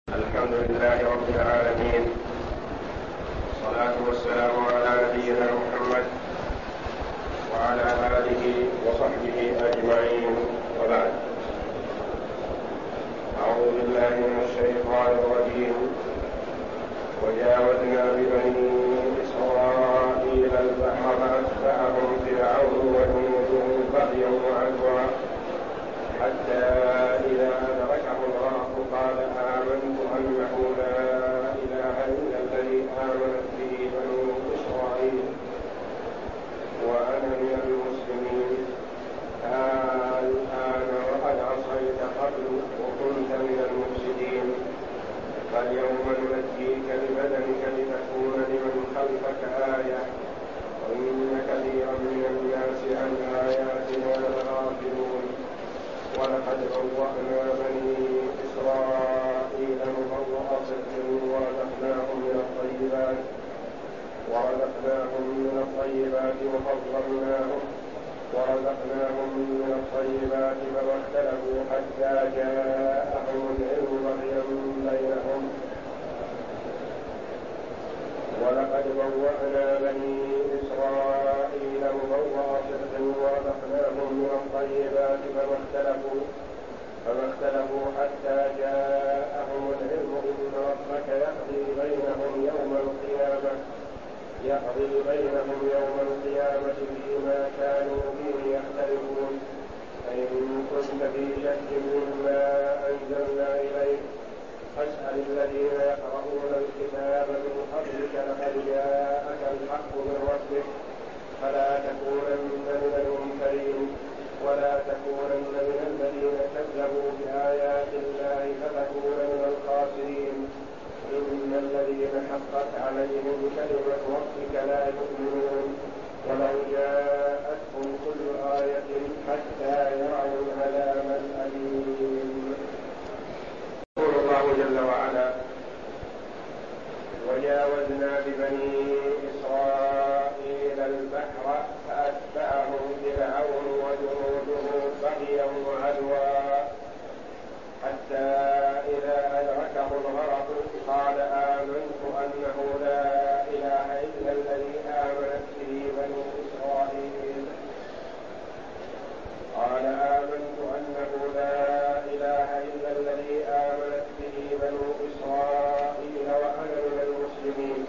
الحمد لله رب العالمين، والصلاة والسلام على نبينا محمد وعلى آله وصحبه أجمعين، وبعد. أعوذ بالله من الشيطان الرجيم. وجاوزنا ببني إسرائيل البحر فأتبعهم فرعون وجنوده بغيا وعدوا حتى إذا أدركه الغرق قال آمنت أنه لا إله إلا الذي آمنت به بنو إسرائيل وأنا من المسلمين. الآن وقد عصيت قبل وكنت من المفسدين، فاليوم ننجيك ببدنك لتكون لمن خلفك آية وإن كثيرا من الناس عن آياتنا لغافلون. ولقد بوأنا بني إسرائيل مبوأ صدق ورزقناهم من الطيبات فما اختلفوا حتى جاءهم العلم بغيا بينهم. ولقد بوأنا بني إسرائيل مبوأ صدق ورزقناهم من الطيبات فما اختلفوا حتى جاءهم العلم إن ربك يقضي بينهم يوم القيامة فيما كانوا فيه يختلفون. فإن كنت في شك مما أنزلنا إليك فاسأل الذين يقرؤون الكتاب من قبلك لقد جاءك الحق من ربك فلا تكونن من الممترين ولا تكونن من الذين كذبوا بآيات الله فتكون من الخاسرين. إن الذين حقت عليهم كلمة ربك لا يؤمنون ولو جاءتهم كل آية حتى يروا العذاب الأليم. يقول الله جل وعلا: وجاوزنا ببني إسرائيل البحر فأتبعهم فرعون وجنوده بغيا وعدوا حتى إذا أدركه الغرق قال آمنت أنه لا إله إلا الذي آمنت به بنو إسرائيل وأنا من المسلمين.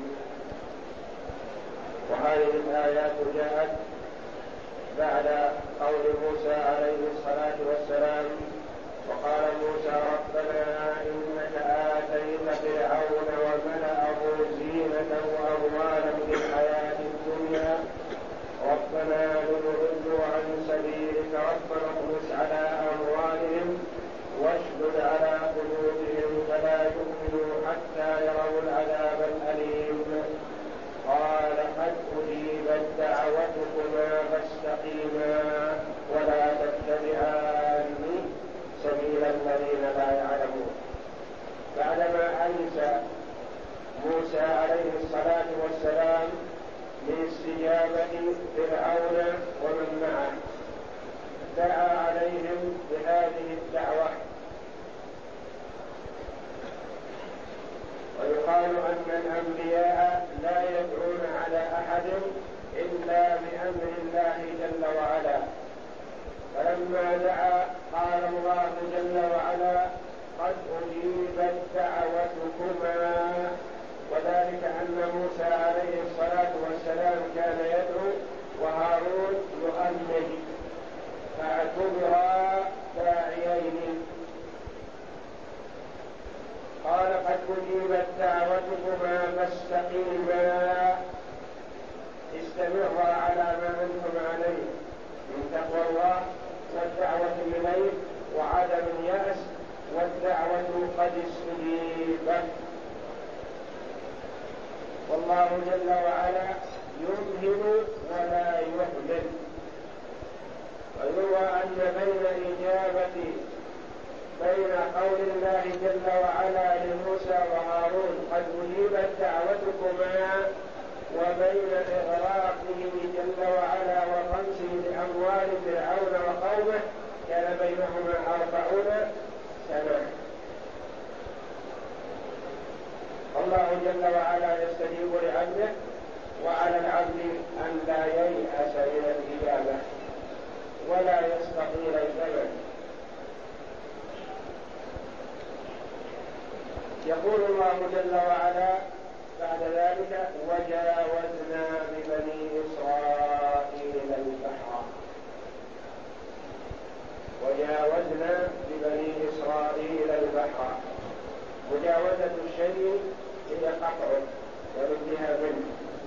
وهذه الآيات جاءت بعد قول موسى عليه الصلاة والسلام: وقال موسى ربنا إنك آتيت فرعون وملأه زينة وأموالا في الحياة الدنيا ربنا ليضلوا عن سبيلك ربنا اطمس على أموالهم واشدد على قلوبهم فلا يؤمنوا حتى يروا العذاب الأليم. قال قد أجيبت دعوتكما فاستقيما ولا تتبعان سبيل الذين لا يعلمون. بعدما أنس موسى عليه الصلاة والسلام من استجابة فرعون ومن معه دعا عليهم بهذه الدعوة. ويقال أن الأنبياء لا يدعون على أحد إلا بأمر الله جل وعلا. فلما دعا قال الله جل وعلا: قد أجيبت دعوتكما. وذلك أن موسى عليه الصلاة والسلام كان يدعو وهارون يؤمن، فاعتبرا داعيين. قال قد أجيبت دعوتكما فاستقيما، استمرا على ما أنتم عليه من تقوى الله والدعوة إليه وعدم اليأس، والدعوة قد استجيبت. والله جل وعلا يمهل ولا يهمل. ويروى أن بين قول الله جل وعلا لموسى وهارون قد أجيبت دعوتكما وبين إغراقه جل وعلا وطمسه لأموال فرعون وقومه كان بينهما 40 سنة. فالله جل وعلا يستجيب لعبده، وعلى العبد أن لا ييأس من الإجابة ولا يستطيل الزمن. يقول الله جل وعلا بعد ذلك: وجاوزنا ببني إسرائيل البحر. وجاوزنا ببني إسرائيل البحر. مجاوزة الشيء هي قطعه والانتهاء منه،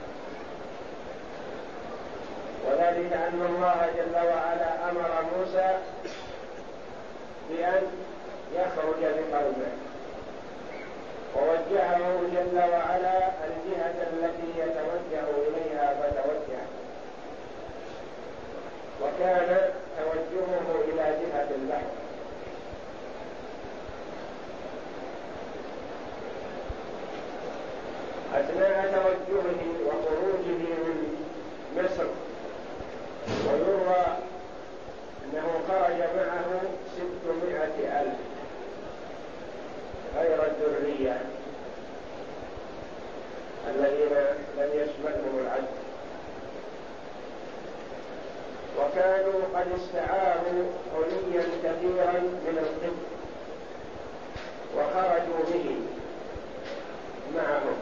وذلك أن الله جل وعلا أمر موسى بأن يخرج بقومه، ووجهه جل وعلا الجهة التي يتوجه إليها فتوجه، وكان توجهه إلى جهة البحر. أثناء توجهه وخروجه من مصر، ويروى أنه خرج معه 600,000 غير الذرية الذين لم يشملهم العد، وكانوا قد استعاروا حليا كثيرا من القبط وخرجوا به معهم،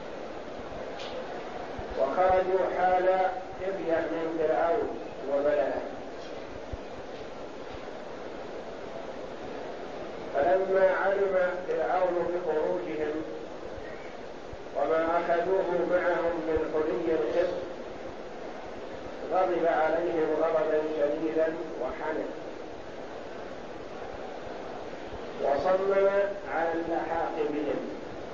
وخرجوا حال خفية من فرعون وملئه. فلما علم فرعون بخروجهم وما أخذوه معهم من حلي القبط غضب عليهم غضبا شديدا وحنق، وصمم على اللحاق بهم،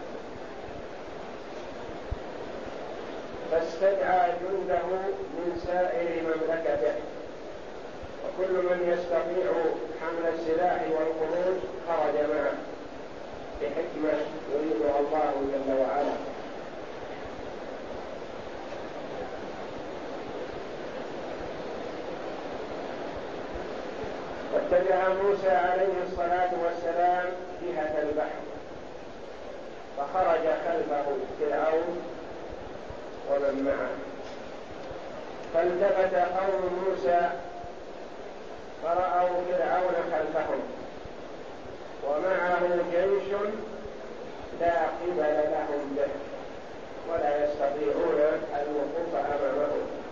فاستدعى جنده من سائر مملكته، وكل من يستطيع حمل السلاح والخروج خرج معه بحكمة يريدها الله جل وعلا. واتجه موسى عليه الصلاة والسلام جهة البحر، فخرج خلفه فرعون ومن معه، فالتفت قوم موسى فرأوا فرعون خلفهم ومعه جيش لا قبل لهم به ولا يستطيعون الوقوف أمامه،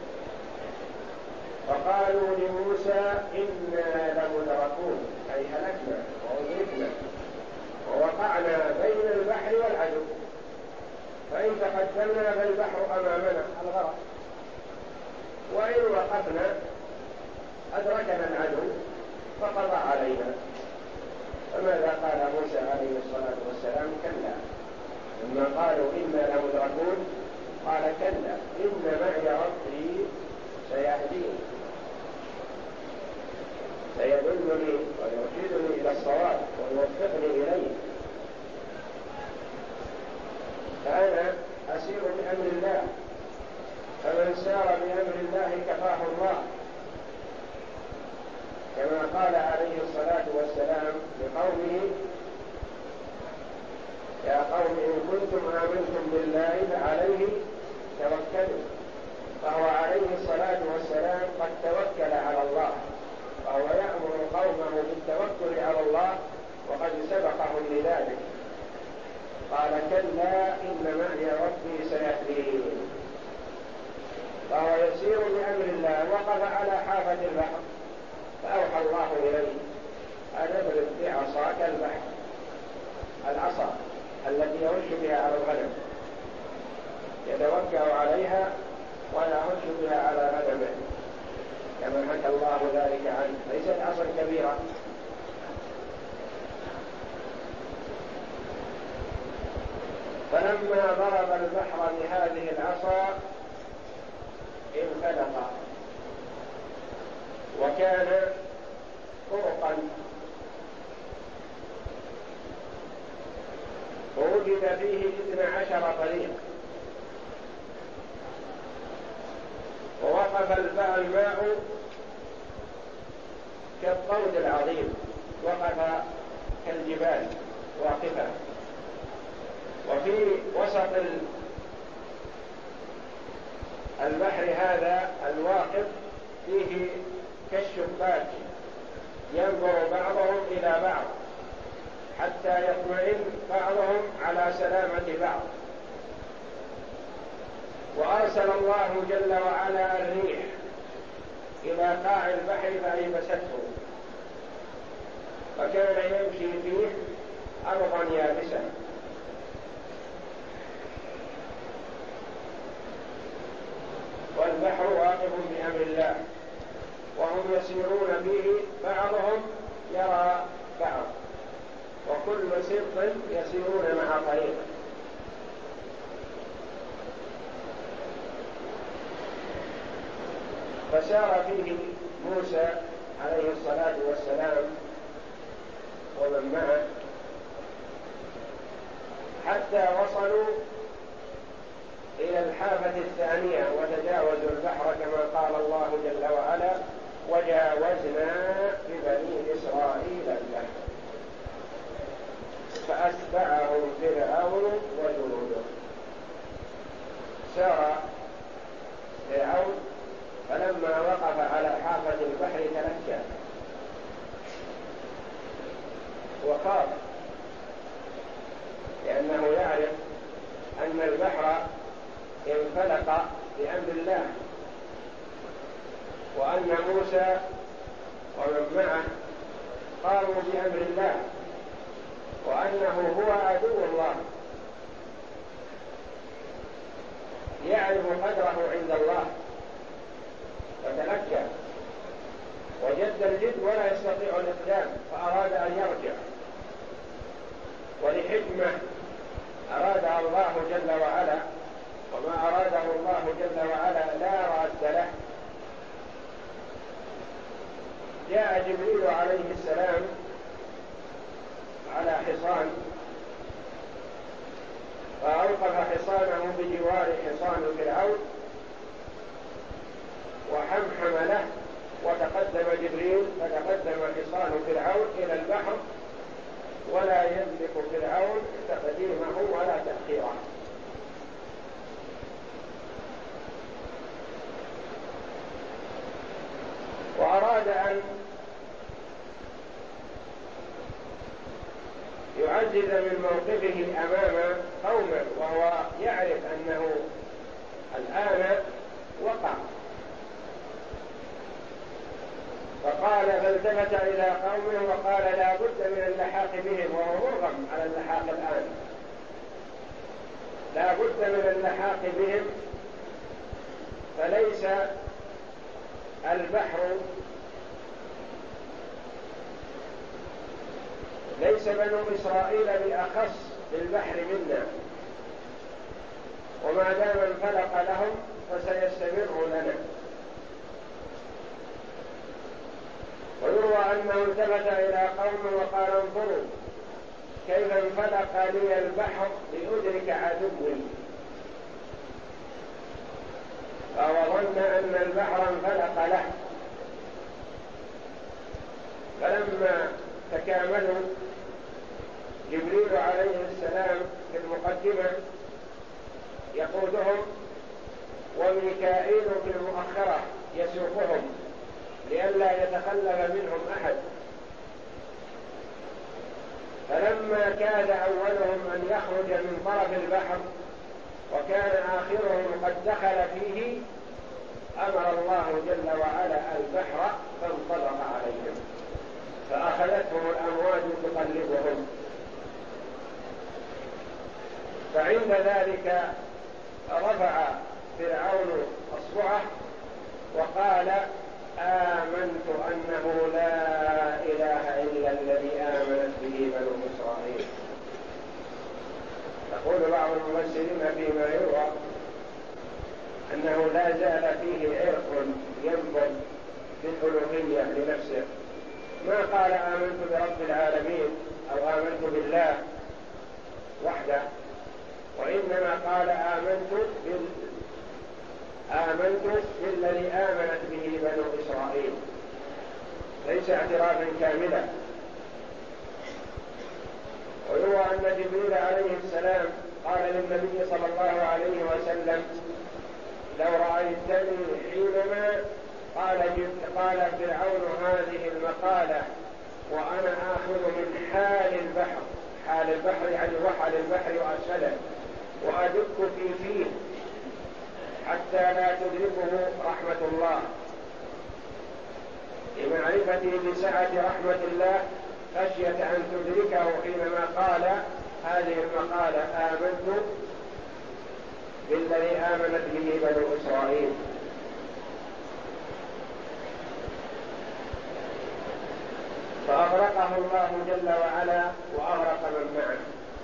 فقالوا لموسى: إنا لمدركون، أي هلكنا وأدركنا ووقعنا بين البحر والعدو، فإن تقدمنا فالبحر أمامنا الغرق، وإن وقفنا أدركنا العدو فقضى علينا. فماذا قال موسى عليه الصلاة والسلام؟ كلا. لما قالوا إنا لمدركون قال: كلا إن معي ربي سيهدين، سيدلني ويرشدني إلى الصواب ويوفقني إليه، فأنا أسير بأمر الله، فمن سار بأمر الله كفاه الله، كما قال عليه الصلاة والسلام لقومه: يا قوم إن كنتم آمنتم بالله فعليه توكلوا. فهو عليه الصلاة والسلام قد توكل على الله، فهو يأمر قومه بالتوكل على الله، وقد سبقهم لذلك. قال: كلا إن معي ربي سيهدين. فهو يسير بأمر الله، وقف على حافة البحر، فأوحى الله إليه أن اضرب بعصاك البحر، العصا التي يهش بها على الغنم، يتوكأ عليها ويهش بها على غنمه، كما حكى الله ذلك عنه، ليست عصا كبيرة. فلما ضرب البحر بهذه العصا انفلق، وكان طرقا ووجد فيه 12 طريق، ووقف الماء كالطود العظيم، وقف كالجبال واقفة، وفي وسط البحر هذا الواقف فيه كالشباك ينظر بعضهم إلى بعض حتى يطمئن بعضهم على سلامة بعض. وأرسل الله جل وعلا الريح إلى قاع البحر فأيبسته، فكان يمشي فيه أرضا يابسة. والبحر واقف بأمر الله وهم يسيرون به، بعضهم يرى بعض، وكل سبط يسيرون مع طريق. فسار فيه موسى عليه الصلاة والسلام ومن معه حتى وصلوا إلى الحافة الثانية وتجاوزوا البحر كما قال الله جل وعلا: وجاوزنا ببني إسرائيل البحر فأتبعهم فرعون وجنوده. سار فرعون فلما وقف على حافة البحر تلكأ وخاف، لأنه يعرف أن البحر انفلق بأمر الله، وأن موسى ومن معه قاموا بأمر الله، وأنه هو عدو الله، يعرف قدره عند الله، فتلكأ وجد الجد ولا يستطيع الإقدام، فأراد أن يرجع، ولحكمة أرادها الله جل وعلا، وما أراده الله جل وعلا لا راد له. جاء جبريل عليه السلام على حصان، فأوقف حصانه بجوار حصان فرعون وحمحم له، وتقدم جبريل فتقدم حصان فرعون إلى البحر، ولا يملك فرعون تقديمه ولا تأخيره. وأراد أن يعزز من موقفه أمام قومه، وهو يعرف أنه الآن وقع، فقال فالتفت إلى قومه وقال: لا بد من اللحاق بهم، وهو مرغم على اللحاق الآن، لا بد من اللحاق بهم، فليس البحر، ليس بنو إسرائيل بأخص بالبحر منا، وما دام انفلق لهم فسيستمر لنا. ويروى أنه التفت إلى قومه وقال: انظروا كيف انفلق لي البحر لأدرك عدوي، فهو ظن أن البحر انفلق له. فلما تكاملوا جبريل عليه السلام في المقدمة يقودهم، وميكائيل في المؤخرة يسوقهم لئلا يتخلف منهم أحد. فلما كاد أولهم أن يخرج من طرف البحر وكان آخرهم قد دخل فيه، أمر الله جل وعلا البحر فانطلق عليهم، فأخذتهم الأمواج تقلبهم. فعند ذلك رفع فرعون أصبعه وقال: آمنت أنه لا إله إلا الذي آمنت به بنو إسرائيل. يقول بعض المفسرين فيما يروى أنه لا زال فيه عرق ينبض بالألوهية لنفسه، ما قال آمنت برب العالمين أو آمنت بالله وحده، وإنما قال آمنت بالذي آمنت به بنو إسرائيل، ليس اعترافا كاملا. ويروى أن جبريل عليه السلام قال للنبي صلى الله عليه وسلم: لو رأيتني حينما قال فرعون هذه المقالة وأنا آخذ من حال البحر يعني وحل البحر وأسفله وأدك فيه حتى لا تدركه رحمة الله، لمعرفتي بسعة رحمة الله خشية أن تدركه حينما قال هذه المقالة: آمنت بالذي آمنت به بنو إسرائيل. فأغرقه الله جل وعلا وأغرق من معه.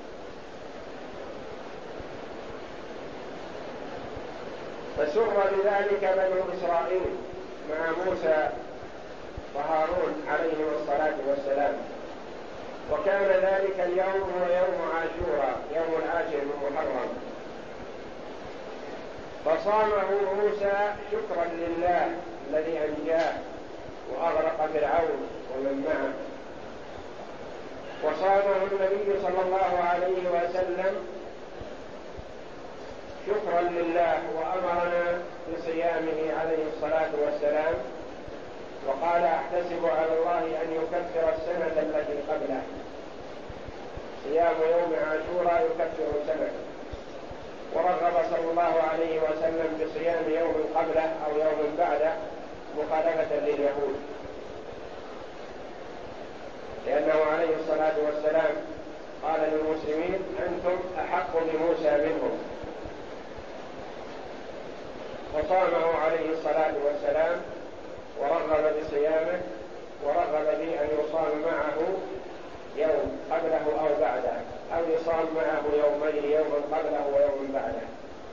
فسر بذلك بنو إسرائيل مع موسى وهارون عليهم الصلاة والسلام. وكان ذلك اليوم هو يوم عاشوراء، يوم العاشر من محرم، فصامه موسى شكرا لله الذي أنجاه وأغرق فرعون ومن معه، وصامه النبي صلى الله عليه وسلم شكرا لله وأمرنا بصيامه عليه الصلاة والسلام، وقال: أحتسب على الله أن يكفر السنة التي قبله. صيام يوم عاشوراء يكفر سنة. ورغب صلى الله عليه وسلم بصيام يوم قبله أو يوم بعده مخالفة لليهود، لأنه عليه الصلاة والسلام قال للمسلمين: أنتم أحق بموسى منهم. وصامه عليه الصلاة والسلام ورغب بصيامه، ورغب بأن يصام معه يوم قبله أو بعده، أو يصام معه يومين، يوم قبله ويوم بعده.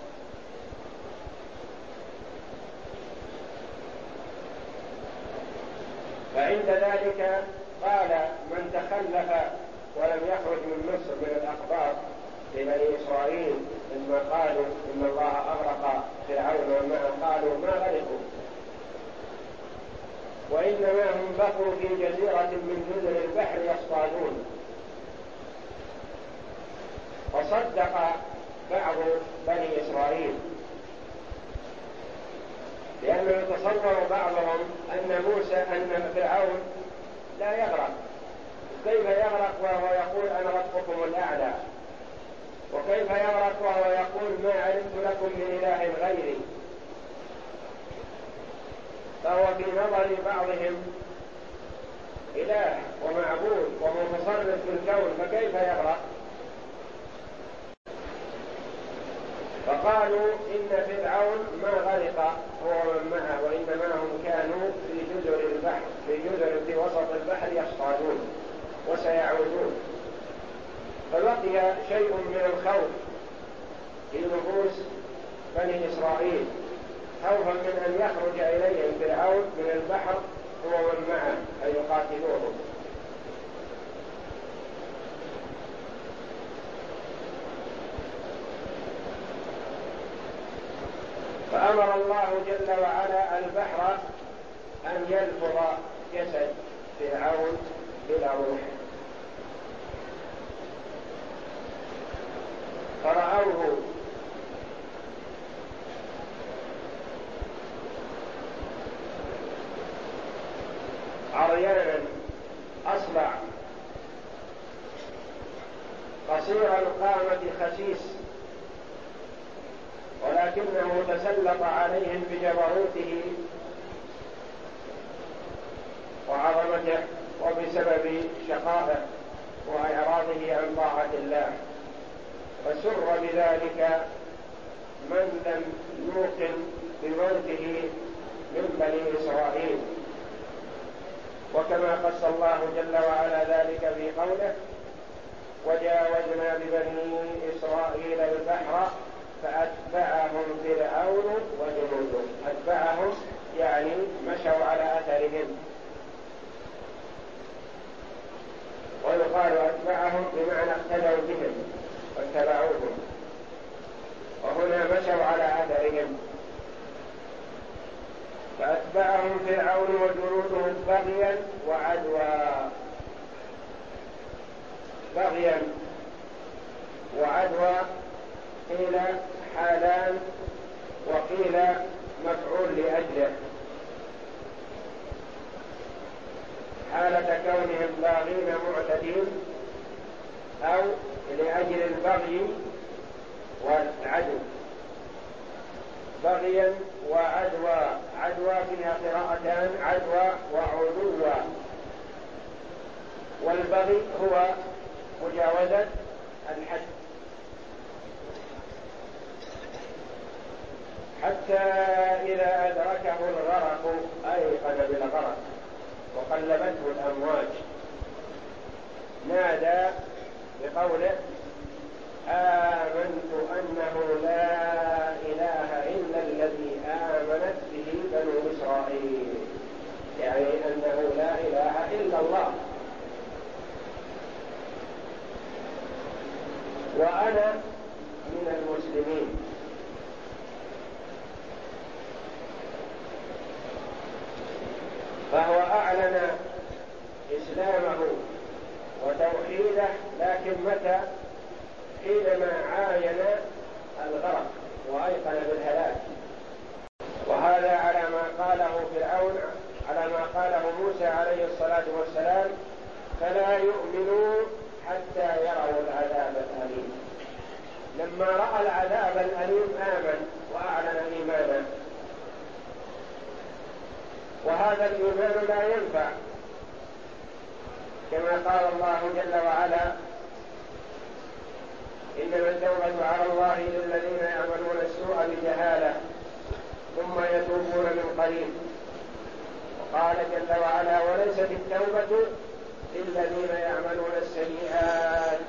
فعند ذلك قال من تخلف ولم يخرج من مصر من الأخبار لبني إسرائيل لما قالوا إن الله أغرق فرعون ومعه، قالوا: ما غرقوا، وإنما هم بقوا في جزيرة من جزر البحر يصطادون. فصدق بعض بني إسرائيل، لأنه يتصور بعضهم أن فرعون لا يغرق. كيف يغرق وهو يقول: أنا ربكم الأعلى؟ وكيف يغرق وهو يقول: ما علمت لكم من إله غيري؟ فهو في نظر بعضهم إله ومعبود ومتصرف في الكون، فكيف يغرق؟ فقالوا إن فرعون ما غرق هو ومن معه، وإنما هم كانوا في جزر البحر، في وسط البحر يصطادون وسيعودون. فبقي شيء من الخوف في نفوس بني إسرائيل، خوفا من أن يخرج إليهم فرعون من البحر هو ومن معه أن يقاتلوهم. فأمر الله جل وعلا البحر أن يلفظ جسد فرعون بلا روح، فرأوه عريانا أصلع قصير القامة خسيس، ولكنه تسلط عليهم بجبروته وعظمته وبسبب شقائه وإعراضه عن طاعة الله. فسر بذلك من لم يوقن بموته من بني إسرائيل، وكما قص الله جل وعلا ذلك في قوله: وجاوزنا ببني إسرائيل البحر فأتبعهم فرعون وجنوده. أتبعهم يعني مشوا على أثرهم، ويقال أتبعهم بمعنى اقتدوا بهم واتبعوهم، وهنا مشوا على أثرهم. فأتبعهم فرعون وجنوده بغيا وعدوى. بغيا وعدوى قيل حالان وقيل مفعول لأجله، حالة كونهم باغين معتدين أو لأجل البغي والعدو، بغيا وعدوى، عدوى فيها قراءتان، عدوى وعدوى، والبغي هو مجاوزة الحد، حتى إذا أدركه الغرق أيقن بالغرق وقلبته الأمواج، نادى بقوله آمنت أنه لا إله إلا الذي آمنت به بنو إسرائيل، يعني أنه لا إله إلا الله، وأنا من المسلمين. فهو أعلن إسلامه وتوحيده، لكن متى؟ حينما عاين الغرق وأيقن بالهلاك، وهذا على ما قاله فرعون، على ما قاله موسى عليه الصلاة والسلام فلا يؤمنوا حتى يروا العذاب الأليم. لما رأى العذاب الأليم آمن وأعلن إيمانه، وهذا الإيمان لا ينفع، كما قال الله جل وعلا إنما التوبة على الله للذين يعملون السوء بجهالة ثم يتوبون من قريب. وقال جل وعلا وليست التوبة للذين يعملون السيئات،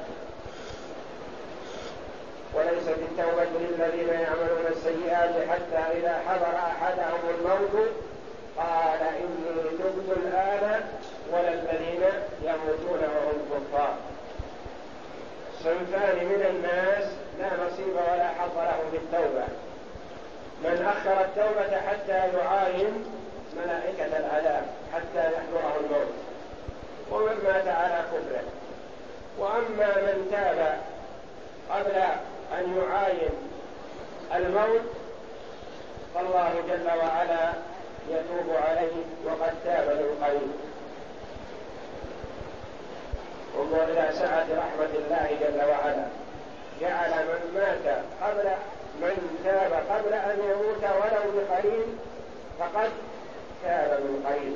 وليست التوبة للذين يعملون السيئات حتى إذا حضر أحدهم الموت قال إني تبت الآن ولا الذين يموتون وهم كفار. صنفان من الناس لا نصيب ولا حظ له في التوبة: من أخر التوبة حتى يعاين ملائكة العذاب حتى يحضره الموت، ومن مات على كفره. وأما من تاب قبل أن يعاين الموت فالله جل وعلا يتوب عليه وقد تاب من قريب. انظر إلى سعة رحمة الله جل وعلا، جعل من تاب قبل أن يموت ولو بقليل فقد تاب من قريب.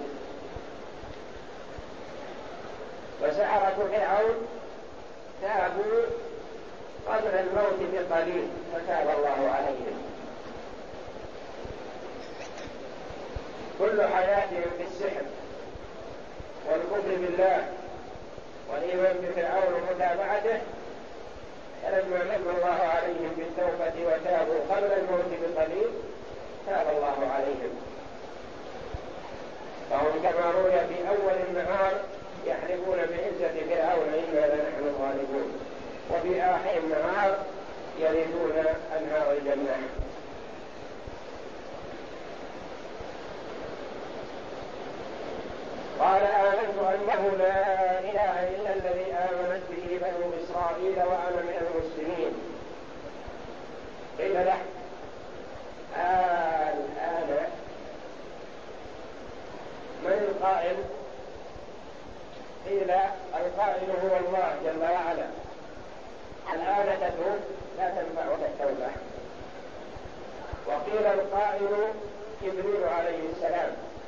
وسحرة فرعون تابوا قبل الموت بقليل فتاب الله عليهم. كل حياتهم في السحر والكفر بالله والإيمان بفرعون ومتابعته، فلما من الله عليهم بالتوبة وتابوا قبل الموت بقليل تاب الله عليهم. فهم كما روي في أول النهار يحلفون بعزة فرعون إنا لنحن الغالبون، وفي آخر النهار يرثون أنهار الجنة. قال آمنت أنه لا إله إلا الذي آمنت به بنو إسرائيل وأنا من المسلمين. قيل له الآن من القائل؟ قيل القائل هو الله جل وعلا. الآن تتوب لا تنفعك التوبة. وقيل القائل جبريل عليه السلام،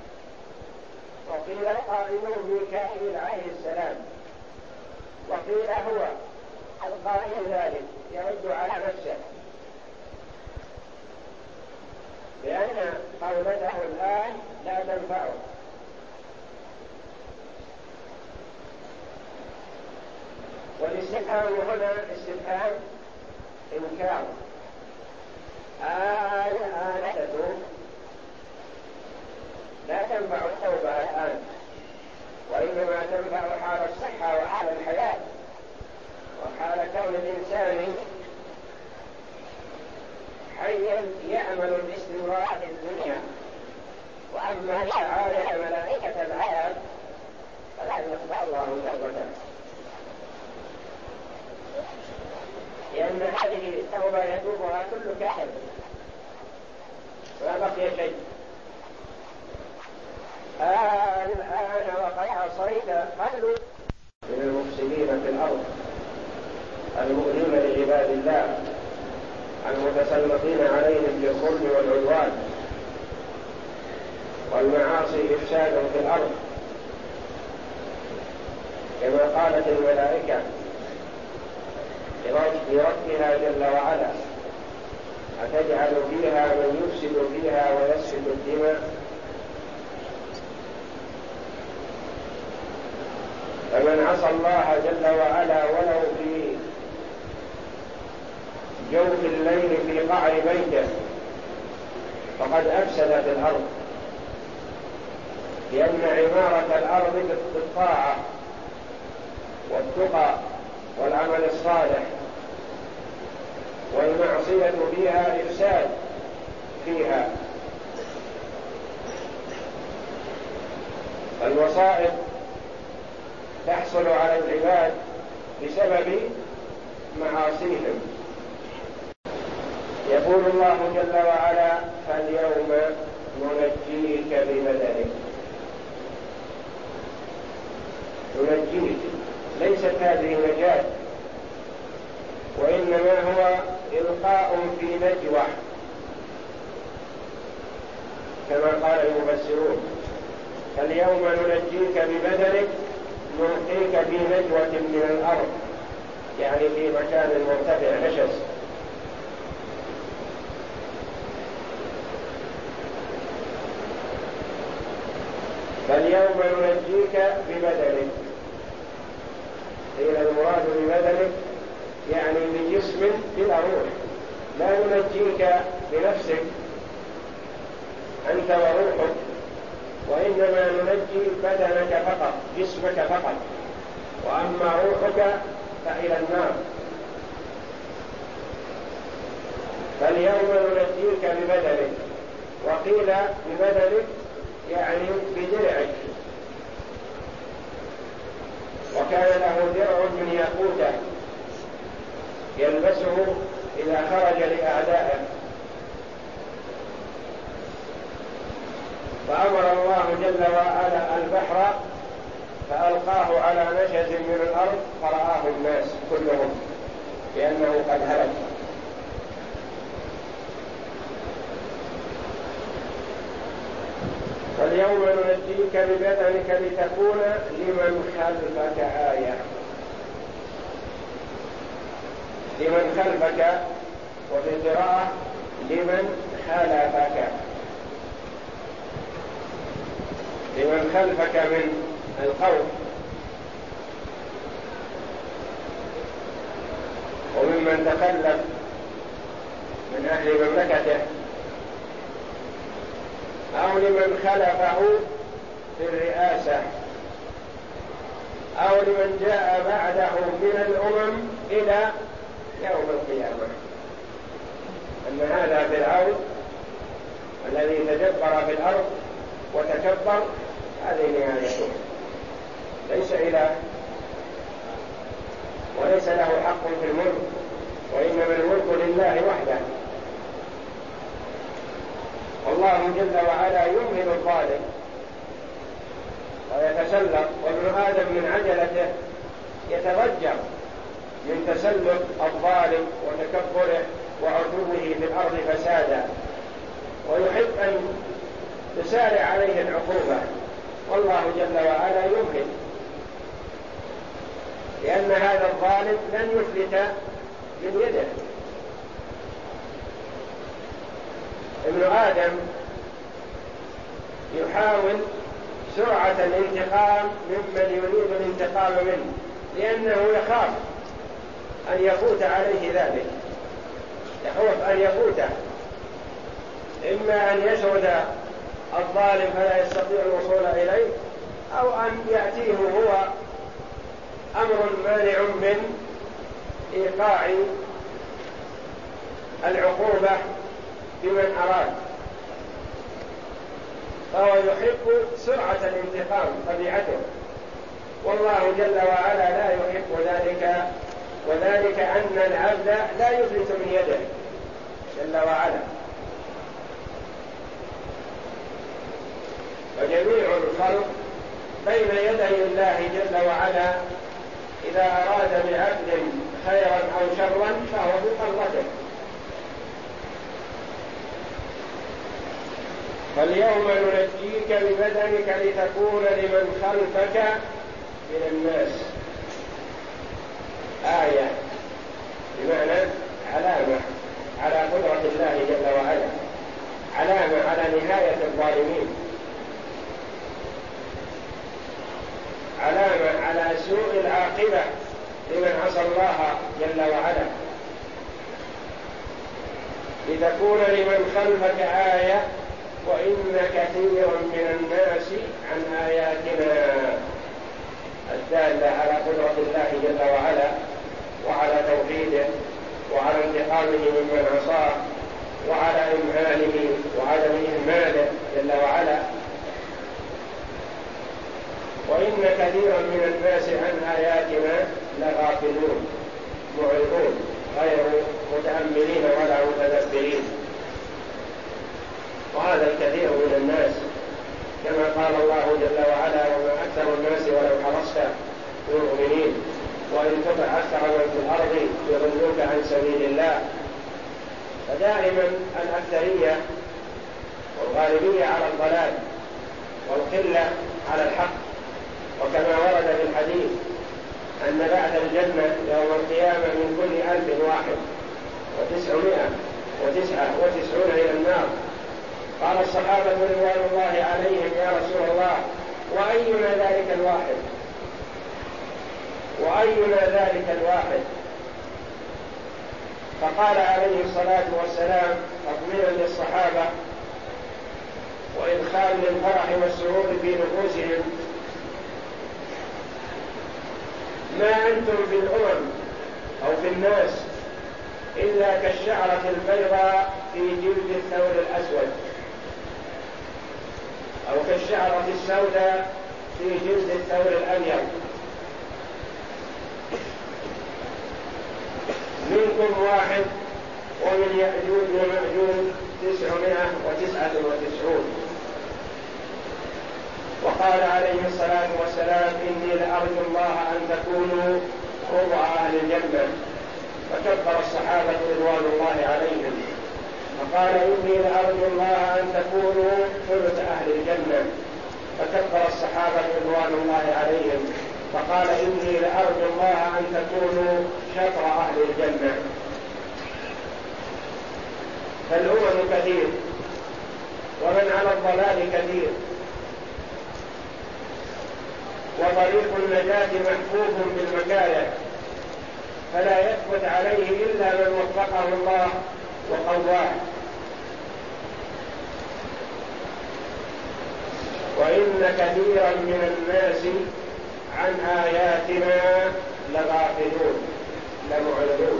وقيل القائل ميكائيل عليه السلام، وقيل هو القائل ذلك يرد على نفسه، لأن قولته الآن لا تنفعه. والاستفهام هنا استفهام إنكار. الآن تتوب لا تنفع التوبة الآن، وإنما تنفع حال الصحة وحال الحياة وحال كون الإنسان حيا يعمل الاستمرار في الدنيا. وأما إذا عاين ملائكة العذاب فلا يقبل الله توبته. لأن هذه التوبة يتوبها كل كافر، ما بقي شيء. الآن وقد عصيت قالوا من المفسدين في الأرض المؤذين لعباد الله المتسلطين عليهم بالظلم والعدوان والمعاصي إفساد في الأرض، كما قالت الملائكة لربها جل وعلا: أتجعل فيها من يفسد فيها ويسفك الدماء. فمن عصى الله جل وعلا ولو في جوف الليل في قعر بيته فقد أفسد في الأرض، لأن عمارة الأرض بالطاعة والتقى والعمل الصالح، والمعصية فيها إفساد فيها. المصائب تحصل على العباد بسبب معاصيهم. يقول الله جل وعلا: فاليوم ننجيك ببدنك. ننجيك، ليست هذه نجاة، وإنما هو إلقاء في نجوى، كما قال المفسرون: فاليوم ننجيك ببدنك، نلقيك في نجوة من الأرض، يعني في مكان مرتفع نشز. فاليوم ننجيك ببدنك، قيل المراد ببدنك يعني بجسم بلا روح، لا ننجيك بنفسك أنت وروحك، وإنما ننجي بدنك فقط، جسمك فقط، وأما روحك فإلى النار. فاليوم ننجيك ببدنك، وقيل ببدنك يعني بدرعك، وكان له درع من ياقوته يلبسه إذا خرج لأعدائه. فأمر الله جل وعلا البحر فألقاه على نشز من الأرض فرآه الناس كلهم لأنه قد هلك. فاليوم ننجيك ببدنك لتكون لمن خلفك آية. لمن خلفك، وفي قراءة لمن خلفك، لمن خلفك من القوم وممن تخلف من أهل مملكته، أو لمن خلفه في الرئاسة، أو لمن جاء بعده من الأمم إلى يوم القيامة. أن هذا فرعون الذي تجبر في الأرض وتكبر، هذه نهايته، ليس إله وليس له حق في الملك، وإنما الملك لله وحده. والله جل وعلا يمهل الظالم ويتسلط، وابن آدم من عجلته يتضجر من تسلط الظالم وتكبره وعتوه في الأرض فسادا، ويحب أن تسارع عليه العقوبة، والله جل وعلا يمهل، لأن هذا الظالم لن يفلت من يده. ابن آدم يحاول سرعة الانتقام ممن يريد الانتقام منه، لأنه يخاف أن يفوت عليه ذلك، يخوف أن يفوته، إما أن يشرد الظالم فلا يستطيع الوصول إليه، أو أن يأتيه هو أمر مانع من إيقاع العقوبة بمن أراد، فهو يحب سرعة الانتقام طبيعته، والله جل وعلا لا يحب ذلك وذلك أن العبد لا يفلت من يده جل وعلا، وجميع الخلق بين يدي الله جل وعلا، إذا أراد بعبد خيرا أو شرا فهو في قبضته. فاليوم ننجيك ببدنك لتكون لمن خلفك من الناس آية، بمعنى علامة على قدرة الله جل وعلا، علامة على نهاية الظالمين، علامة على سوء العاقبة لمن عصى الله جل وعلا، لتكون لمن خلفك آية وإن كثيرا من الناس عن آياتنا، الدالة على قدرة الله جل وعلا وعلى توحيده وعلى انتقامه ممن عصاه وعلى إمهاله وعدم إهماله جل وعلا. وإن كثيرا من الناس عن آياتنا لغافلون معرضون غير متأملين ولا متدبرين. وهذا الكثير من الناس كما قال الله جل وعلا: وما أكثر الناس ولو حرصت بمؤمنين وإن تطع أكثر من في الأرض يضلوك عن سبيل الله. فدائما الأكثرية والغالبية على الضلال والقلة على الحق. وكما ورد في الحديث أن بعد الجنة يوم القيامة من كل 1999 إلى النار. قال الصحابة رضوان الله عليهم: يا رسول الله وأينا ذلك الواحد؟ وأينا ذلك الواحد؟ فقال عليه الصلاة والسلام تطمينا للصحابة وإدخال للفرح والسرور في نفوسهم: ما أنتم في الأمم أو في الناس إلا كالشعرة البيضاء في جلد الثور الأسود، أو كالشعرة السوداء في جلد الثور الأبيض. منكم واحد ومن يأجوج ومأجوج 999. وقال عليه الصلاة والسلام: إني لأرجو الله أن تكونوا ربع أهل الجنة. فكبر الصحابة رضوان الله عليهم فقال: إني لأرجو الله أن تكونوا ثلث أهل الجنة. فكبر الصحابة رضوان الله عليهم فقال: إني لأرجو الله أن تكونوا شطر أهل الجنة. فالأمم كثير ومن على الضلال كثير، وطريق النجاة محفوف بالمكاره، فلا يثبت عليه إلا من وفقه الله وقواه. وإن كثيرا من الناس عن آياتنا لغافلون لمعرضون.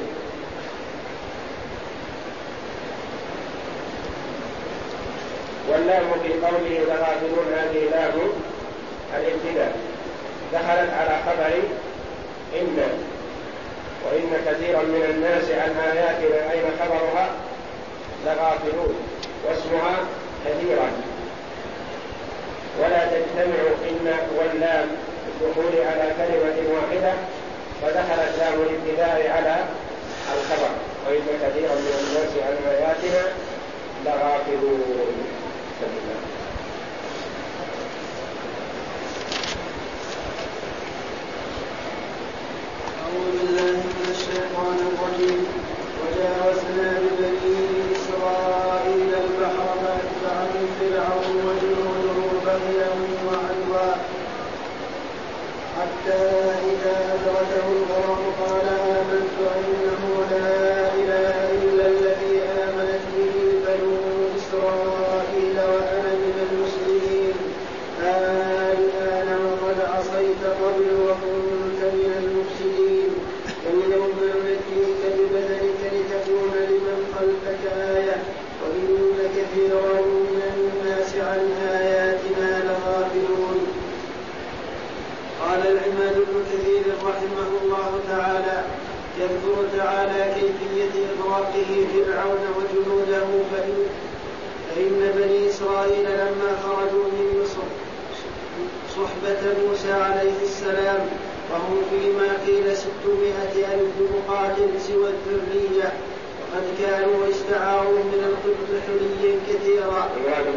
واللام في قوله لغافلون هذه لام الابتداء دخلت على خبر إن. وإن كثيرا من الناس عن آياتنا أين خبرها؟ لغافلون، واسمها كثيرا، ولا تجتمع إن واللام الدخول على كلمة واحدة، فدخلت لام الابتداء على الخبر. وإن كثيرا من الناس عن آياتنا لغافلون. أعوذ بالله من الشيطان الرجيم. وجاوزنا ببني إسرائيل البحر فأتبعهم فرعون وجنوده بغيا وعدوا حتى إذا أدركه الغرق قال آمنت أنه لا إله إلا الذي آمنت به بنو إسرائيل وأنا من إغراقه فرعون وجنوده. فإن بني إسرائيل لما خرجوا من مصر صحبة موسى عليه السلام وهم فيما قيل 600,000 مقاتل سوى الذرية، وقد كانوا استعاروا من القبط حليا كثيرا.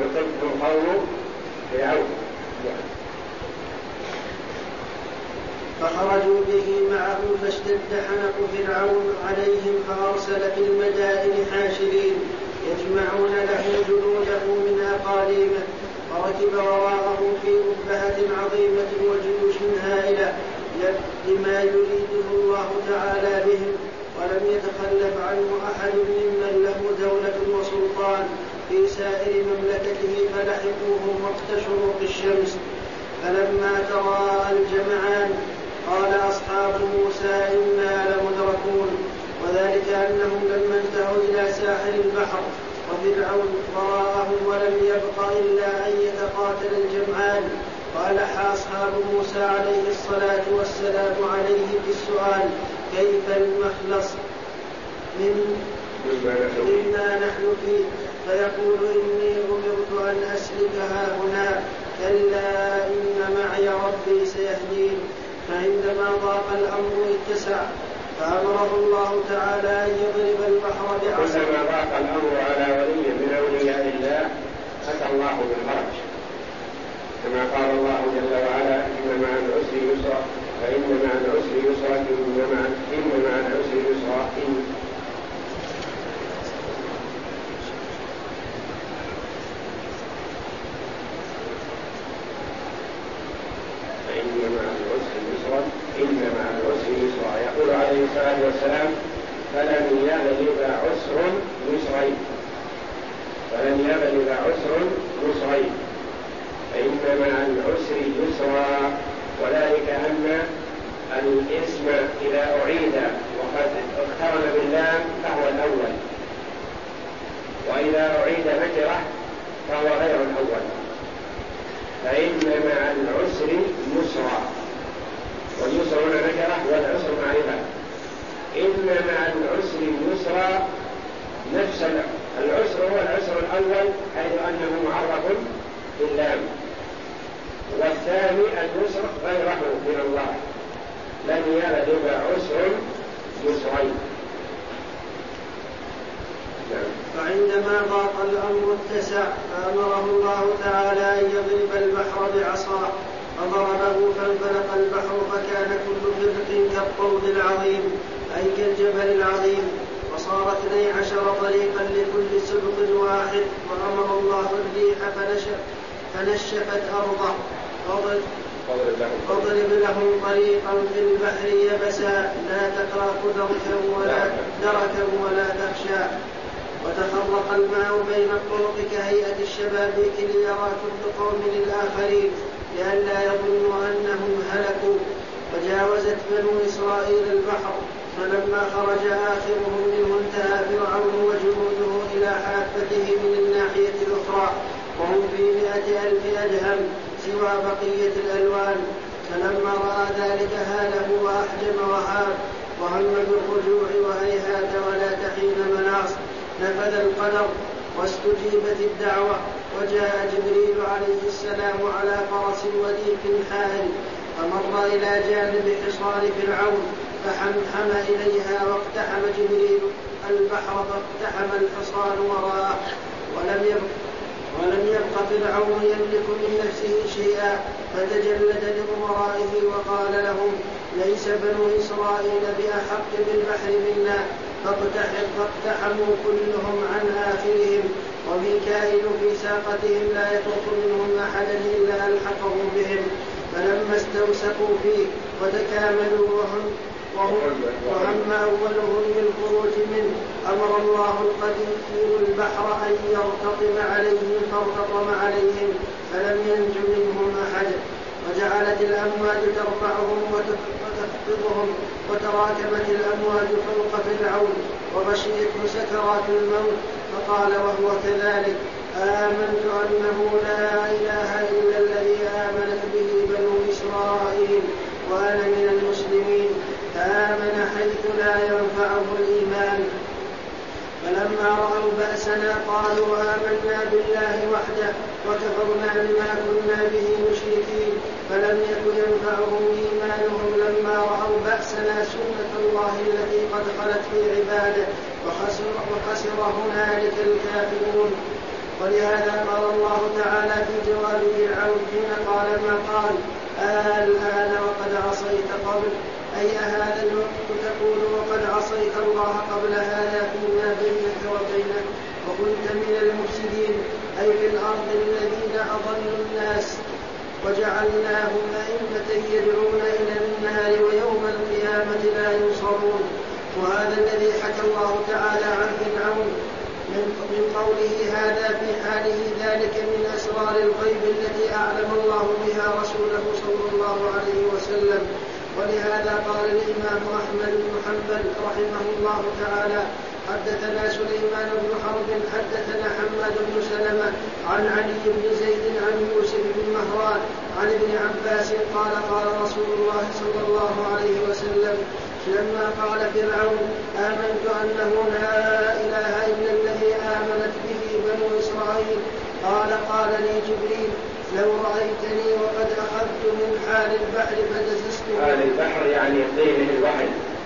فخرجوا به معه فاشتد حنق فرعون عليهم فأرسل في المدائن حاشرين يجمعون له جنوده من أقاليمه، فركب وراءه في أبهة عظيمة وجيوش هائلة لما يريده الله تعالى بهم، ولم يتخلف عنه أحد ممن له دولة وسلطان في سائر مملكته، فلحقوه وقت شروق الشمس. فلما تراءى الجمعان قال أصحاب موسى إنا لمدركون، وذلك أنهم لما انتهوا إلى ساحل البحر وفرعون وراءهم ولم يبق إلا أن يتقاتل الجمعان، فألح أصحاب موسى عليه الصلاة والسلام عليه في السؤال كيف المخلص مما نحن فيه، فيقول إني أمرت أن أسلك هاهنا، كلا إن معي ربي سيهدين. فعندما ضاق الأمر اتسع فأمره الله تعالى أن يضرب البحر بعصا. كلما ضاق الأمر على ولي من أولياء الله أتى الله بالفرج، كما قال الله جل وعلا إن مع العسر يسرا فإن مع العسر يسرا إن مع العسر يسرا إن مع العسر يسرا. يقول عليه الصلاة والسلام فلن يغلب عسر يسرين، فلن يغلب عسر يسرين، فإن مع العسر يسرا. وذلك أن الاسم إذا أعيد وقد اقترن باللام فهو الأول، وإذا أعيد نكرة فهو غير الأول. فإن مع العسر يسرا، واليسر هنا نكرة والعسر معرفة. إن مع العسر يسرا، نفس العسر هو العسر الأول حيث أنه معرف باللام، والثاني اليسر غيره من الله، لن يغلب عسر يسرين. فعندما ضاق الأمر اتسع فأمره الله تعالى أن يضرب البحر بعصاه، فضربه فانفلق البحر فكان كل فرق كالطود العظيم أي كالجبل العظيم، وصار 12 طريقا لكل سبق واحد. وأمر الله الريح فنشفت أرضه فاضرب لهم طريقا في البحر يبسا لا تخاف دركا ولا تخشى. وتفرق الماء بين الطرق كهيئة الشبابيك ليرى كل قوم للآخرين لئلا يظنوا أنهم هلكوا. وجاوزت بنو إسرائيل البحر، فلما خرج آخرهم منه انتهى فرعون وجنوده إلى حافته من الناحية الأخرى، وهم في 100,000 أدهم سوى بقية الألوان. فلما رأى ذلك هاله وأحجم وهاب وهم بالرجوع وهيهات ولا تحين مناص، نفذ القدر واستجيبت الدعوة. وجاء جبريل عليه السلام على فرس وديك حائل، فمر إلى جانب حصار فرعون فحمحم إليها، واقتحم جبريل البحر فاقتحم الحصان وراءه، ولم يبق فرعون يملك من نفسه شيئا، فتجلد لأمرائه وقال لهم ليس بنو إسرائيل بأحق بالبحر منا، فاقتحموا كلهم عن آخرهم، وميكائيل في ساقتهم لا يترك منهم أحدا إلا ألحقه بهم. فلما استوسقوا فيه وتكاملوا وهم أولهم بالخروج منه، أمر الله القدير البحر أن يرتطم عليهم فارتطم عليهم فلم ينج منهم أحد. وجعلت الأمواج ترفعهم وتخفضهم، وتراكمت الأمواج فوق فرعون وغشيته سكرات الموت، فقال وهو كذلك آمنت أنه لا إله إلا الذي آمنت به بنو إسرائيل وأنا من المسلمين، فآمن حيث لا ينفعه الإيمان. فلما رأوا بأسنا قالوا آمنا بالله وحده وكفرنا بما كنا به مشركين فلم يكن ينفعهم إيمانهم لما رأوا بأسنا سنة الله التي قد خلت في عباده وخسر هنالك الكافرون. ولهذا قال الله تعالى في جواب فرعون حين قال ما قال الآن وقد عصيت قبل أي هذا الوقت تقول وقد عصيت الله قبل هذا فيما بينك وبينه وكنت من المفسدين أي في الأرض الذين أضلوا الناس وجعلناهم أئمة يدعون إلى النار ويوم القيامة لا ينصرون. وهذا الذي حكى الله تعالى عن فرعون من قوله هذا في حاله ذلك من أسرار الغيب التي أعلم الله بها رسوله صلى الله عليه وسلم. ولهذا قال الإمام أحمد بن حنبل رحمه الله تعالى حدثنا سليمان بن حرب حدثنا حماد بن سلمة عن علي بن زيد عن يوسف بن مهران عن ابن عباس قال قال رسول الله صلى الله عليه وسلم لما قال فرعون آمنت أنه لا إله إلا الذي آمنت به بنو إسرائيل قال لي جبريل لو رأيتني وقد أخذت من حال البحر فدسسته. حال البحر يعني طينه الوحي.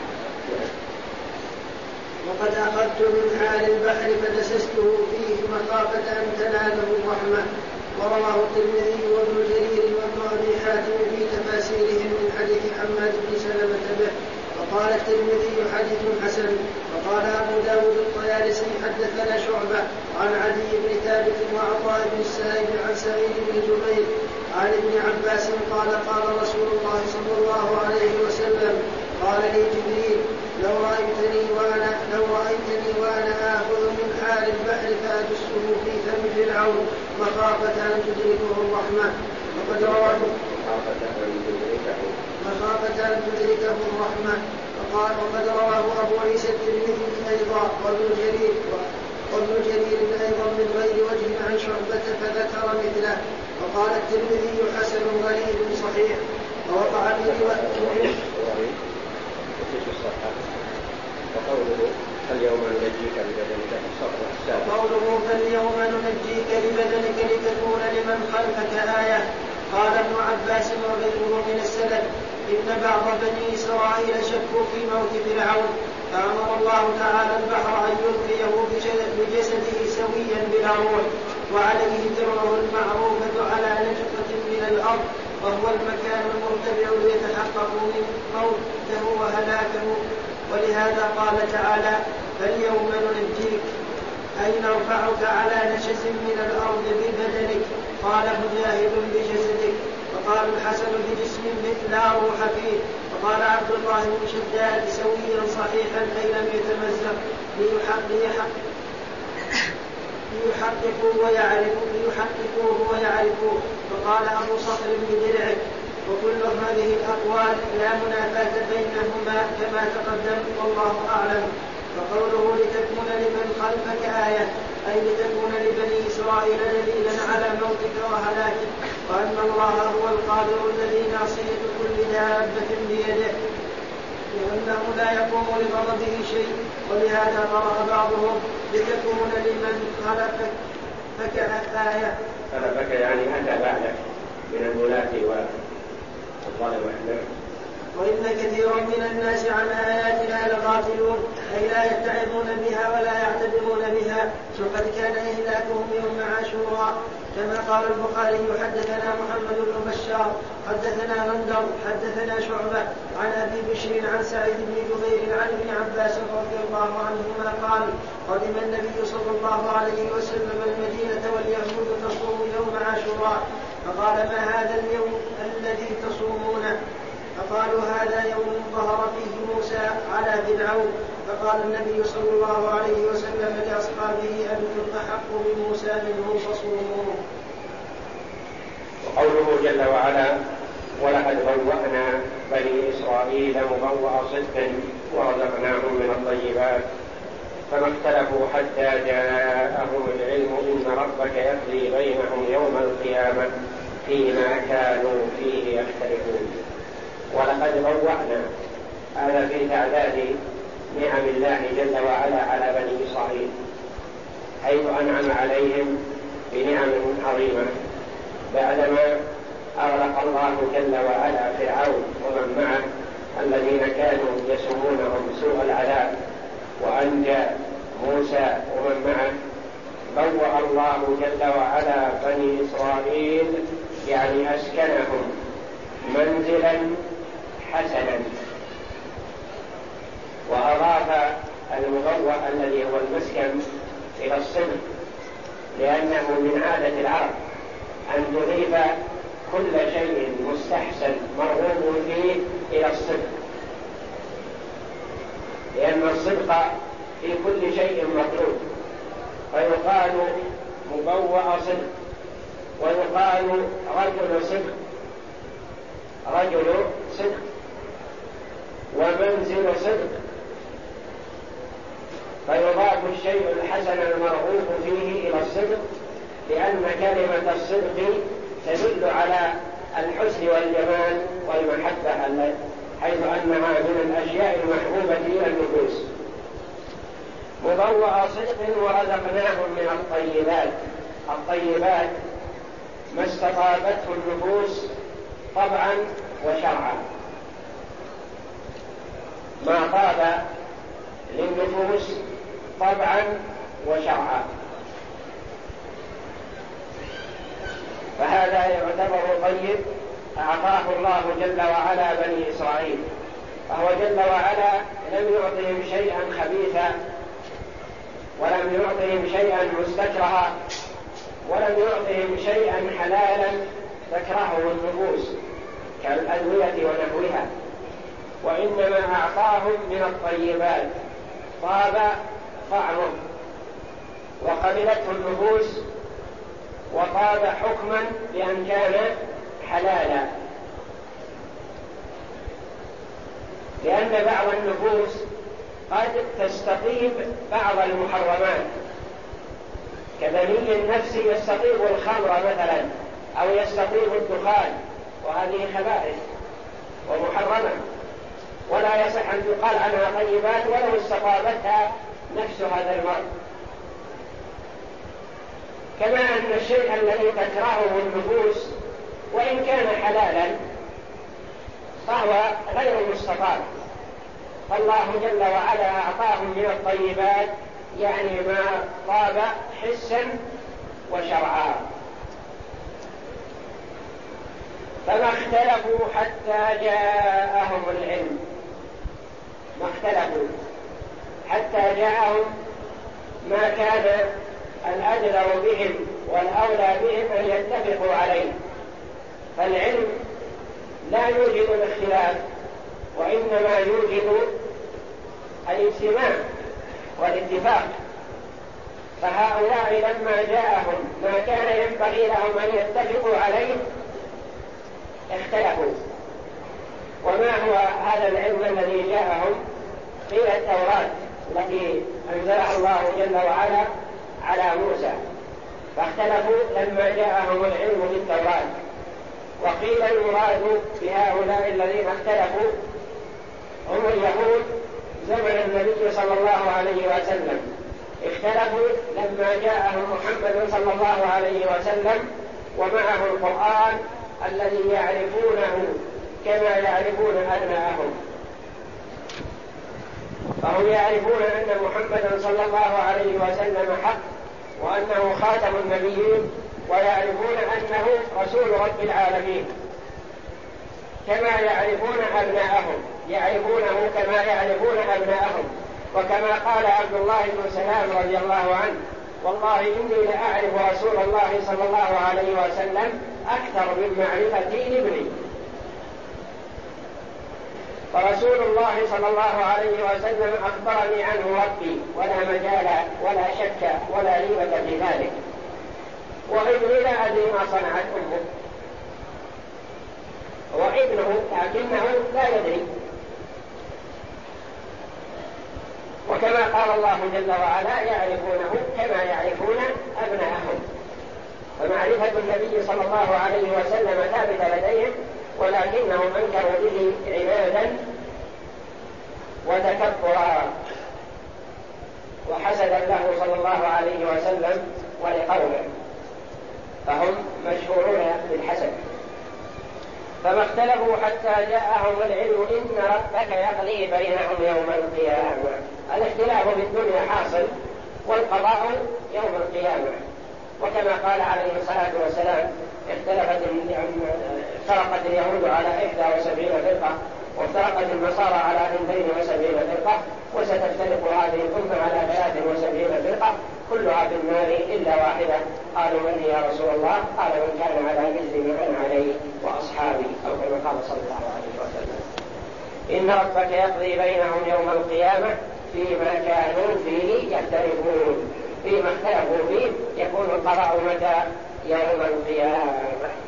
وقد أخذت من حال البحر فدسسته فيه مخافة أن تناله الرحمة. ورواه الترمذي وابن جرير وابن أبي حاتم في تفاسيرهم من حديث حماد بن سلمة به. وقال الترمذي حديث حسن. وقال أبو داود الطيالسي حدثنا شعبة عن علي بن ثابت وعطاء بن السائب عن سعيد بن جبير عن ابن عباس قال قال رسول الله صلى الله عليه وسلم قال لي جبريل لو رأيتني وأنا آخذ من حال البحر فأدسه في فم فرعون مخافة أن تدركه الرحمة. وقد رواه مخافة أن تدركه الرحمة. وقد رواه أبو عيسى الترمذي أيضا وابن جرير أيضا من غير وجه عن شعبة فذكر مثله. وقال الترمذي حسن غريب صحيح. ووقع في رواية وقوله فاليوم ننجيك ببدنك لتكون لمن خلفك آية. قال ابن عباس وغيره من السلف إن بعض بني إسرائيل شكوا في موت فرعون فأمر الله تعالى البحر أن يلقيه بجسده سويا بلا روح وعليه درعه المعروفة على نجفة من الأرض وهو المكان المرتفع ليتحققوا من موته وهلاكه. ولهذا قال تعالى فاليوم ننجيك أي نرفعك على نشز من الأرض ببدنك. قال مجاهد بجسدك. وقال الحسن بجسم لا روح فيه. وقال عبد الله بن شداد سويا صحيحا أي لم يتمزق ليحققوه ويعرفوه. وقال أبو صخر بدرعه. وكل هذه الأقوال لا منافاة بينهما كما تقدم والله أعلم. فقوله لتكون لمن خلفك آية أي لتكون لبني إسرائيل دليلا على موتك وهلاكك وأن الله هو القادر الذي ناصية كل دابة بيده وأنه لا يقوم لغضبه شيء. ولهذا قرأ بعضهم لتكون لمن خلفك آية. خلفك يعني أتى بعدك من الولاة والظلم. وإن كثيرا من الناس عن آياتنا لغافلون أي لا يتعظون بها ولا يعتبرون بها. وقد كان إهلاكهم يوم عاشوراء كما قال البخاري حدثنا محمد بن بشار حدثنا غندر حدثنا شعبة عن أبي بشر عن سعيد بن جبير عن ابن عباس رضي الله عنهما قال قدم النبي صلى الله عليه وسلم المدينة واليهود تصوم يوم عاشوراء فقال ما هذا اليوم الذي تصومونه؟ فقالوا هذا يوم ظهر فيه موسى على فرعون. فقال النبي صلى الله عليه وسلم لأصحابه أنتم أحق بموسى منه فصوموه. وقوله جل وعلا ولقد بوأنا بني إسرائيل مبوأ صدق ورزقناهم من الطيبات فما اختلفوا حتى جاءهم العلم إن ربك يقضي بينهم يوم القيامة فيما كانوا فيه يختلفون. ولقد بوأنا هذا في تعداد نعم الله جل وعلا على بني إسرائيل وأنعم عليهم بنعم عظيمة بعدما أغرق الله جل وعلا فرعون ومن معه الذين كانوا يسومونهم سوء العذاب، وأنجى موسى ومن معه. بوأ الله جل وعلا بني إسرائيل يعني أسكنهم منزلا حسنا، وأضاف المبوأ الذي هو المسكن إلى الصدق، لأنه من عادة العرب أن تضيف كل شيء مستحسن مرغوب فيه إلى الصدق، لأن الصدق في كل شيء مطلوب، فيقال مبوأ صدق، ويقال رجل صدق، رجل صدق، ومنزل صدق، فيضاف الشيء الحسن المرغوب فيه إلى الصدق، لأن كلمة الصدق تدل على الحسن والجمال والمحبة، حيث أنها من الأشياء المحبوبة إلى النفوس. مبوأ صدق ورزقناهم من الطيبات. الطيبات ما استطابته النفوس طبعا وشرعا، ما طاب للنفوس طبعا وشرعا، فهذا يعتبر طيب أعطاه الله جل وعلا بني إسرائيل، فهو جل وعلا لم يعطهم شيئا خبيثا، ولم يعطهم شيئا مستكرها، ولم يعطهم شيئا حلالا تكرهه النفوس كالأدوية ونحوها، وإنما أعطاهم من الطيبات طاب طعمه وقبلته النفوس، وطاب حكما بأن كان حلالا، لأن بعض النفوس قد تستطيب بعض المحرمات، كبني النفس يستطيب الخمر مثلا أو يستطيب الدخان، وهذه خبائث ومحرمة، ولا يصح أن يقال عنها طيبات ولو استطابتها نفس هذا المرء. كما أن الشيء الذي تكرهه النفوس وإن كان حلالا فهو غير مستطاب، فالله جل وعلا أعطاهم من الطيبات يعني ما طاب حسا وشرعا. فما اختلفوا حتى جاءهم العلم، ما اختلفوا حتى جاءهم ما كان الأدلر بهم والأولى بهم أن يتفقوا عليه، فالعلم لا يوجد الاختلاف، وإنما يوجد الاجتماع والاتفاق. فهؤلاء لما جاءهم ما كان ينبغي لهم أن يتفقوا عليه اختلفوا. وما هو هذا العلم الذي جاءهم؟ قيل التوراة التي أنزلها الله جل وعلا على موسى، فاختلفوا لما جاءهم العلم بالتوراة. وقيل المراد بهؤلاء الذين اختلفوا هم اليهود زمن النبي صلى الله عليه وسلم، اختلفوا لما جاءهم محمد صلى الله عليه وسلم ومعه القرآن الذي يعرفونه كما يعرفون أبناءهم، فهم يعرفون أن محمدا صلى الله عليه وسلم حق وأنه خاتم النبيين، ويعرفون أنه رسول رب العالمين كما يعرفون أبناءهم، يعرفونه كما يعرفون أبناءهم. وكما قال عبد الله بن سلام رضي الله عنه: والله إني لأعرف رسول الله صلى الله عليه وسلم أكثر من معرفتي لابني. فرسول الله صلى الله عليه وسلم أخبرني عنه ربي ولا مجال ولا شك ولا ريبة في ذلك، وابني لا أدري ما صنعت أمه، وابنه لكنه لا يدري. وكما قال الله جل وعلا: يعرفونه كما يعرفون أبناءهم. فمعرفة النبي صلى الله عليه وسلم ثابتة لديهم، ولكنهم أنكروا به عنادا وتكبرا. وحسدا له صلى الله عليه وسلم ولقومه، فهم مشهورون بالحسد. فما اختلفوا حتى جاءهم العلم إن ربك يقضي بينهم يوم القيامة. الاختلاف في الدنيا حاصل والقضاء يوم القيامة. وكما قال عليه الصلاة والسلام افترقت اليهود على 71 فرقة وافترقت النصارى على 72 فرقة وستفترق هذه الأمة على 73 فرقة كلها في النار إلا واحدة. قالوا من هي يا رسول الله؟ قال من كان على مثل ما أنا عليه وأصحابي، أو كما قال صلى الله عليه وسلم. إن ربك يقضي بينهم يوم القيامة فيما كانوا فيه يختلفون. فيما اختلفوا فيه يكون القضاء متى؟ يوم القيامة.